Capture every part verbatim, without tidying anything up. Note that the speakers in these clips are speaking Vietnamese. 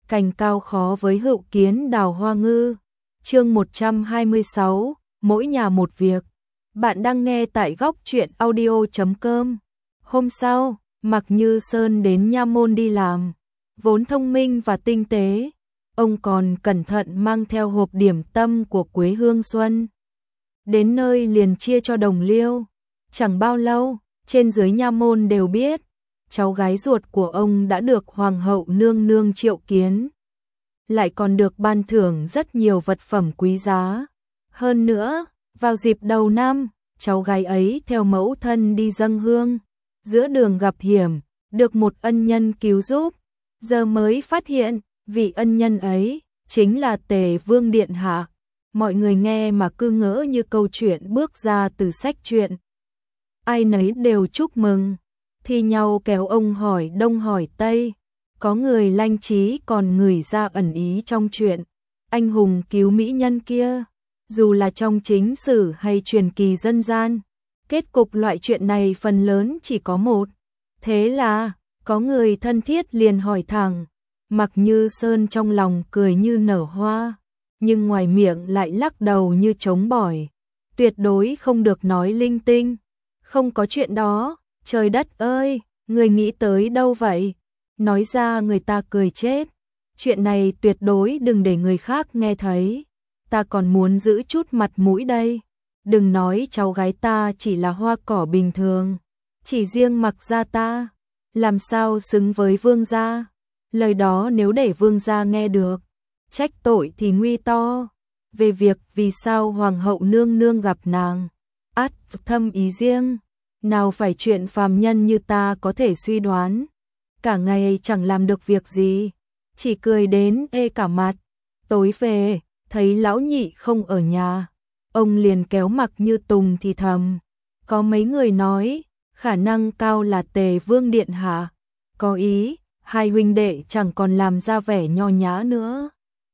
cành cao khó với hữu kiến đào hoa ngư. Chương một trăm hai mươi sáu, mỗi nhà một việc. Bạn đang nghe tại góc truyện audio chấm com. Hôm sau, Mạc Như Sơn đến nha môn đi làm. Vốn thông minh và tinh tế, ông còn cẩn thận mang theo hộp điểm tâm của Quế Hương Xuân. Đến nơi liền chia cho đồng liêu. Chẳng bao lâu, trên dưới nha môn đều biết, cháu gái ruột của ông đã được Hoàng hậu nương nương triệu kiến. Lại còn được ban thưởng rất nhiều vật phẩm quý giá. Hơn nữa, vào dịp đầu năm, cháu gái ấy theo mẫu thân đi dâng hương. Giữa đường gặp hiểm, được một ân nhân cứu giúp. Giờ mới phát hiện, vị ân nhân ấy chính là Tề Vương Điện Hạ. Mọi người nghe mà cứ ngỡ như câu chuyện bước ra từ sách truyện. Ai nấy đều chúc mừng, thi nhau kéo ông hỏi đông hỏi tây. Có người lanh trí còn ngửi ra ẩn ý trong chuyện anh hùng cứu mỹ nhân kia. Dù là trong chính sử hay truyền kỳ dân gian, kết cục loại chuyện này phần lớn chỉ có một. Thế là, có người thân thiết liền hỏi thẳng. Mạc Như Sơn trong lòng cười như nở hoa, nhưng ngoài miệng lại lắc đầu như trống bỏi. Tuyệt đối không được nói linh tinh. Không có chuyện đó, trời đất ơi, người nghĩ tới đâu vậy? Nói ra người ta cười chết. Chuyện này tuyệt đối đừng để người khác nghe thấy. Ta còn muốn giữ chút mặt mũi đây. Đừng nói cháu gái ta chỉ là hoa cỏ bình thường. Chỉ riêng Mạc gia ta, làm sao xứng với Vương gia? Lời đó nếu để Vương gia nghe được, trách tội thì nguy to. Về việc vì sao Hoàng hậu nương nương gặp nàng, ắt thâm ý riêng. Nào phải chuyện phàm nhân như ta có thể suy đoán. Cả ngày chẳng làm được việc gì, chỉ cười đến ê cả mặt. Tối về, thấy lão nhị không ở nhà, ông liền kéo Mạc Như Tùng thì thầm. Có mấy người nói, khả năng cao là Tề Vương Điện Hạ. Có ý, hai huynh đệ chẳng còn làm ra vẻ nho nhã nữa.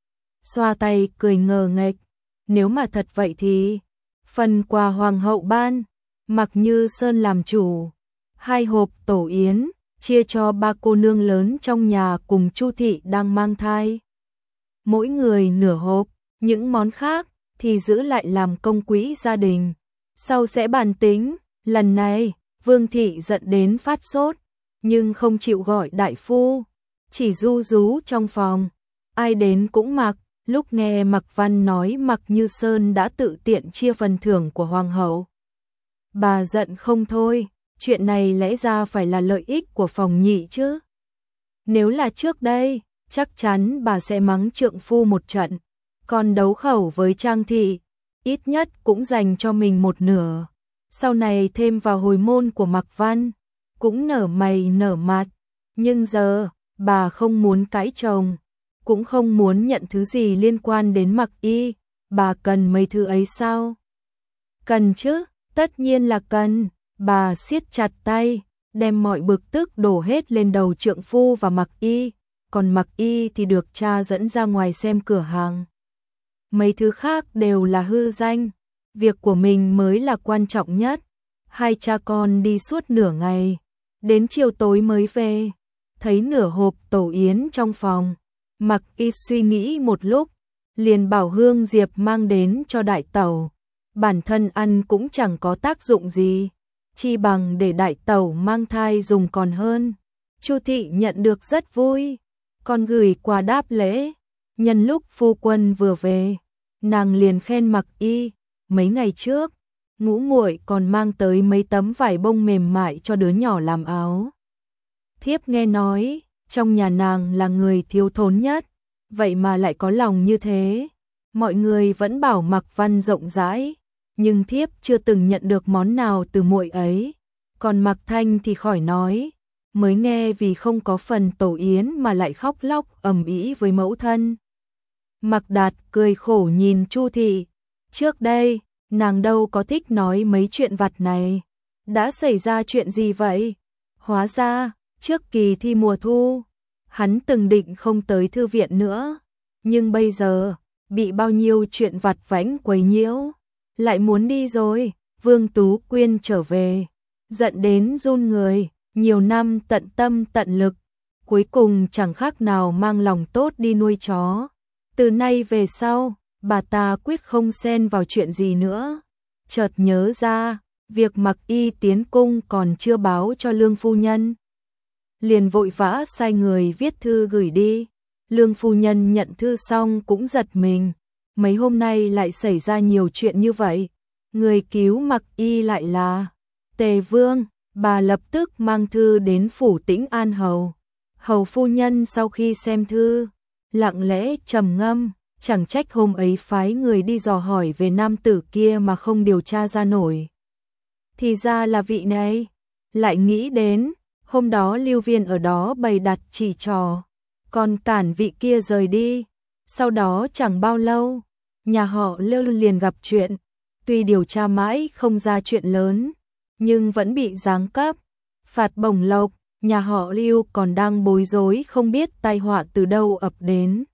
Xoa tay cười ngờ nghệch. Nếu mà thật vậy thì, phần quà Hoàng hậu ban, Mạc Như Sơn làm chủ. Hai hộp tổ yến, chia cho ba cô nương lớn trong nhà cùng Chu thị đang mang thai. Mỗi người nửa hộp, những món khác thì giữ lại làm công quỹ gia đình. Sau sẽ bàn tính. Lần này, Vương thị giận đến phát sốt, nhưng không chịu gọi đại phu, chỉ ru rú trong phòng. Ai đến cũng mặc. Lúc nghe Mạc Văn nói Mạc Như Sơn đã tự tiện chia phần thưởng của Hoàng hậu, bà giận không thôi. Chuyện này lẽ ra phải là lợi ích của phòng nhị chứ. Nếu là trước đây, chắc chắn bà sẽ mắng trượng phu một trận. Còn đấu khẩu với Trang thị, ít nhất cũng dành cho mình một nửa. Sau này thêm vào hồi môn của Mạc Văn, cũng nở mày nở mặt. Nhưng giờ, bà không muốn cãi chồng, cũng không muốn nhận thứ gì liên quan đến Mạc Y. Bà cần mấy thứ ấy sao? Cần chứ, tất nhiên là cần. Bà siết chặt tay, đem mọi bực tức đổ hết lên đầu trượng phu và Mạc Y. Còn Mạc Y thì được cha dẫn ra ngoài xem cửa hàng. Mấy thứ khác đều là hư danh, việc của mình mới là quan trọng nhất. Hai cha con đi suốt nửa ngày, đến chiều tối mới về. Thấy nửa hộp tổ yến trong phòng, Mạc Y suy nghĩ một lúc, liền bảo Hương Diệp mang đến cho đại tẩu. Bản thân ăn cũng chẳng có tác dụng gì, chi bằng để đại tẩu mang thai dùng còn hơn. Chu thị nhận được rất vui, còn gửi quà đáp lễ. Nhân lúc phu quân vừa về, nàng liền khen Mạc Y. Mấy ngày trước, ngũ muội còn mang tới mấy tấm vải bông mềm mại cho đứa nhỏ làm áo. Thiếp nghe nói, trong nhà nàng là người thiếu thốn nhất, vậy mà lại có lòng như thế. Mọi người vẫn bảo Mạc Văn rộng rãi, nhưng thiếp chưa từng nhận được món nào từ muội ấy. Còn Mạc Thanh thì khỏi nói, mới nghe vì không có phần tổ yến mà lại khóc lóc ầm ĩ với mẫu thân. Mạc Đạt cười khổ nhìn Chu thị. Trước đây, nàng đâu có thích nói mấy chuyện vặt này. Đã xảy ra chuyện gì vậy? Hóa ra, trước kỳ thi mùa thu, hắn từng định không tới thư viện nữa. Nhưng bây giờ, bị bao nhiêu chuyện vặt vãnh quấy nhiễu, lại muốn đi rồi. Vương Tú Quyên trở về, giận đến run người. Nhiều năm tận tâm tận lực, cuối cùng chẳng khác nào mang lòng tốt đi nuôi chó. Từ nay về sau, bà ta quyết không xen vào chuyện gì nữa. Chợt nhớ ra, việc Mặc Y tiến cung còn chưa báo cho Lương phu nhân. Liền vội vã sai người viết thư gửi đi. Lương phu nhân nhận thư xong cũng giật mình. Mấy hôm nay lại xảy ra nhiều chuyện như vậy. Người cứu Mặc Y lại là Tề Vương. Bà lập tức mang thư đến phủ Tĩnh An Hầu. Hầu phu nhân sau khi xem thư, lặng lẽ trầm ngâm, chẳng trách hôm ấy phái người đi dò hỏi về nam tử kia mà không điều tra ra nổi. Thì ra là vị này. Lại nghĩ đến, hôm đó Lưu Viên ở đó bày đặt chỉ trò, còn cản vị kia rời đi. Sau đó chẳng bao lâu, nhà họ Lưu liền gặp chuyện. Tuy điều tra mãi không ra chuyện lớn, nhưng vẫn bị giáng cấp, phạt bổng lộc. Nhà họ Lưu còn đang bối rối không biết tai họa từ đâu ập đến.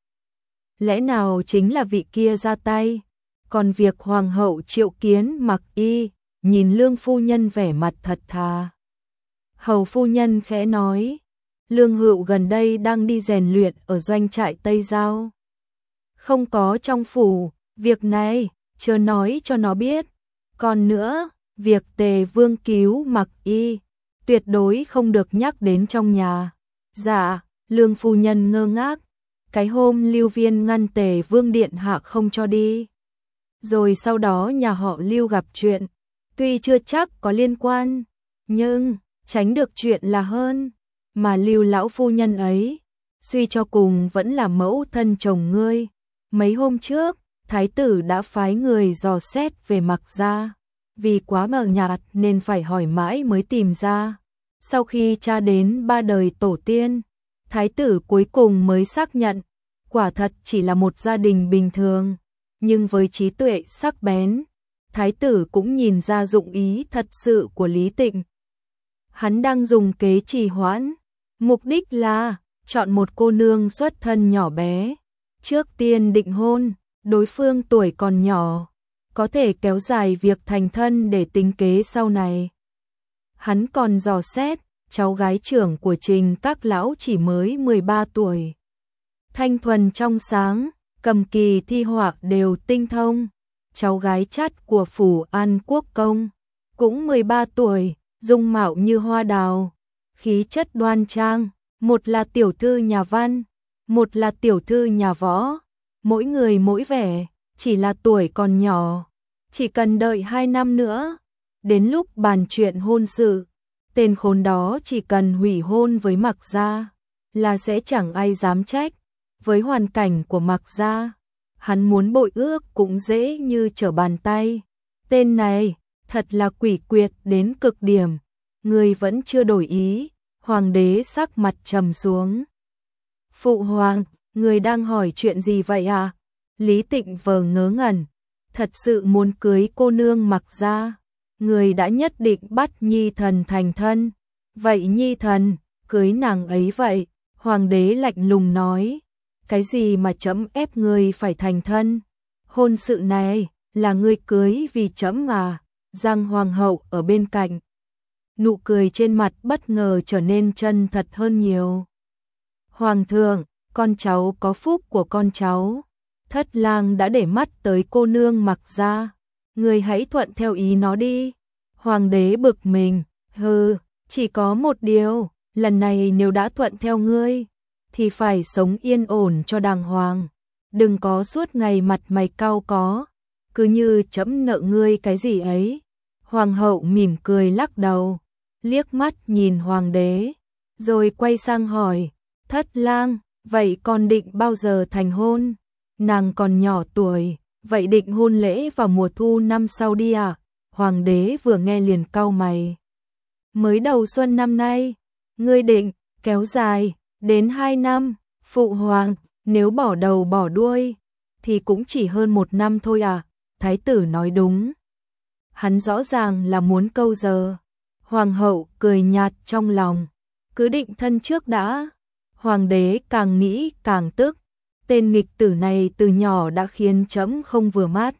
Lẽ nào chính là vị kia ra tay? Còn việc hoàng hậu triệu kiến Mặc Y, nhìn Lương phu nhân vẻ mặt thật thà. Hầu phu nhân khẽ nói, Lương Hựu gần đây đang đi rèn luyện ở doanh trại Tây Giao. Không có trong phủ, việc này, chưa nói cho nó biết. Còn nữa, việc Tề Vương cứu Mặc Y, tuyệt đối không được nhắc đến trong nhà. Dạ, Lương phu nhân ngơ ngác. Cái hôm Lưu Viên ngăn Tề Vương điện hạ không cho đi. Rồi sau đó nhà họ Lưu gặp chuyện. Tuy chưa chắc có liên quan, nhưng tránh được chuyện là hơn. Mà Lưu lão phu nhân ấy, suy cho cùng vẫn là mẫu thân chồng ngươi. Mấy hôm trước, thái tử đã phái người dò xét về Mặc gia. Vì quá mờ nhạt nên phải hỏi mãi mới tìm ra. Sau khi tra đến ba đời tổ tiên, thái tử cuối cùng mới xác nhận, quả thật chỉ là một gia đình bình thường. Nhưng với trí tuệ sắc bén, thái tử cũng nhìn ra dụng ý thật sự của Lý Tịnh. Hắn đang dùng kế trì hoãn, mục đích là chọn một cô nương xuất thân nhỏ bé, trước tiên định hôn, đối phương tuổi còn nhỏ, có thể kéo dài việc thành thân để tính kế sau này. Hắn còn dò xét, cháu gái trưởng của Trình các lão chỉ mới mười ba tuổi. Thanh thuần trong sáng, cầm kỳ thi họa đều tinh thông. Cháu gái chắt của phủ An Quốc công, cũng mười ba tuổi, dung mạo như hoa đào, khí chất đoan trang, một là tiểu thư nhà văn, một là tiểu thư nhà võ, mỗi người mỗi vẻ, chỉ là tuổi còn nhỏ, chỉ cần đợi hai năm nữa, đến lúc bàn chuyện hôn sự, tên khốn đó chỉ cần hủy hôn với Mặc gia, là sẽ chẳng ai dám trách. Với hoàn cảnh của Mặc gia, hắn muốn bội ước cũng dễ như trở bàn tay. Tên này, thật là quỷ quyệt đến cực điểm. Người vẫn chưa đổi ý, hoàng đế sắc mặt trầm xuống. Phụ hoàng, người đang hỏi chuyện gì vậy à? Lý Tịnh vờ ngớ ngẩn, thật sự muốn cưới cô nương Mặc gia. Người đã nhất định bắt Nhi thần thành thân. Vậy Nhi thần, cưới nàng ấy vậy. Hoàng đế lạnh lùng nói, cái gì mà trẫm ép ngươi phải thành thân? Hôn sự này là ngươi cưới vì trẫm mà. Giang hoàng hậu ở bên cạnh, nụ cười trên mặt bất ngờ trở nên chân thật hơn nhiều. Hoàng thượng, con cháu có phúc của con cháu. Thất lang đã để mắt tới cô nương Mặc gia, ngươi hãy thuận theo ý nó đi. Hoàng đế bực mình, hừ, chỉ có một điều, lần này nếu đã thuận theo ngươi, thì phải sống yên ổn cho đàng hoàng. Đừng có suốt ngày mặt mày cau có, cứ như trẫm nợ ngươi cái gì ấy. Hoàng hậu mỉm cười lắc đầu, liếc mắt nhìn hoàng đế, rồi quay sang hỏi, Thất lang, vậy con định bao giờ thành hôn? Nàng còn nhỏ tuổi, vậy định hôn lễ vào mùa thu năm sau đi à? Hoàng đế vừa nghe liền cau mày. Mới đầu xuân năm nay, ngươi định kéo dài đến hai năm. Phụ hoàng, nếu bỏ đầu bỏ đuôi thì cũng chỉ hơn một năm thôi à? Thái tử nói đúng. Hắn rõ ràng là muốn câu giờ. Hoàng hậu cười nhạt trong lòng, cứ định thân trước đã. Hoàng đế càng nghĩ càng tức, tên nghịch tử này từ nhỏ đã khiến trẫm không vừa mắt.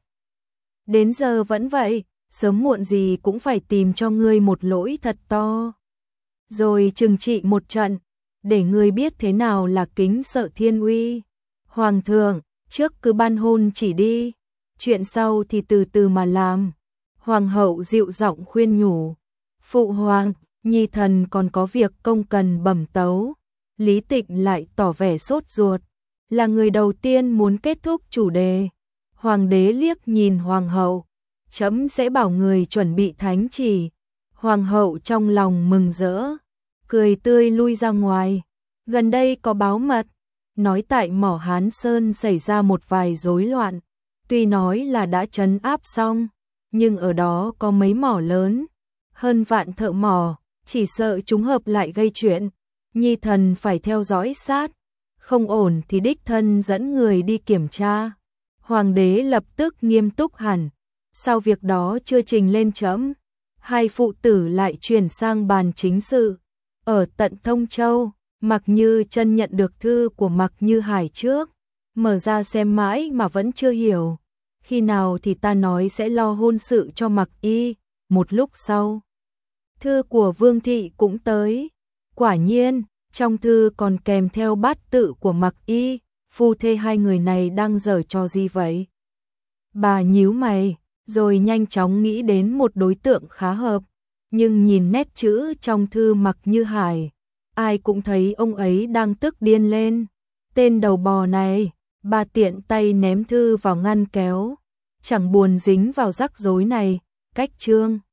Đến giờ vẫn vậy, sớm muộn gì cũng phải tìm cho ngươi một lỗi thật to. Rồi trừng trị một trận, để ngươi biết thế nào là kính sợ thiên uy. Hoàng thượng, trước cứ ban hôn chỉ đi, chuyện sau thì từ từ mà làm. Hoàng hậu dịu giọng khuyên nhủ. Phụ hoàng, nhi thần còn có việc công cần bẩm tấu. Lý Tịnh lại tỏ vẻ sốt ruột, là người đầu tiên muốn kết thúc chủ đề. Hoàng đế liếc nhìn hoàng hậu, chấm sẽ bảo người chuẩn bị thánh chỉ. Hoàng hậu trong lòng mừng rỡ, cười tươi lui ra ngoài. Gần đây có báo mật, nói tại mỏ Hán Sơn xảy ra một vài rối loạn. Tuy nói là đã trấn áp xong, nhưng ở đó có mấy mỏ lớn, hơn vạn thợ mỏ, chỉ sợ chúng hợp lại gây chuyện. Nhi thần phải theo dõi sát, không ổn thì đích thân dẫn người đi kiểm tra. Hoàng đế lập tức nghiêm túc hẳn, sau việc đó chưa trình lên chấm. Hai phụ tử lại chuyển sang bàn chính sự. Ở tận Thông Châu, Mạc Như Chân nhận được thư của Mạc Như Hải trước, mở ra xem mãi mà vẫn chưa hiểu. Khi nào thì ta nói sẽ lo hôn sự cho Mạc Y. Một lúc sau, thư của Vương thị cũng tới. Quả nhiên, trong thư còn kèm theo bát tự của Mạc Y. Phu thê hai người này đang giở trò gì vậy? Bà nhíu mày, rồi nhanh chóng nghĩ đến một đối tượng khá hợp. Nhưng nhìn nét chữ trong thư Mạc Như Hải, ai cũng thấy ông ấy đang tức điên lên. Tên đầu bò này, bà tiện tay ném thư vào ngăn kéo. Chẳng buồn dính vào rắc rối này, cách chương.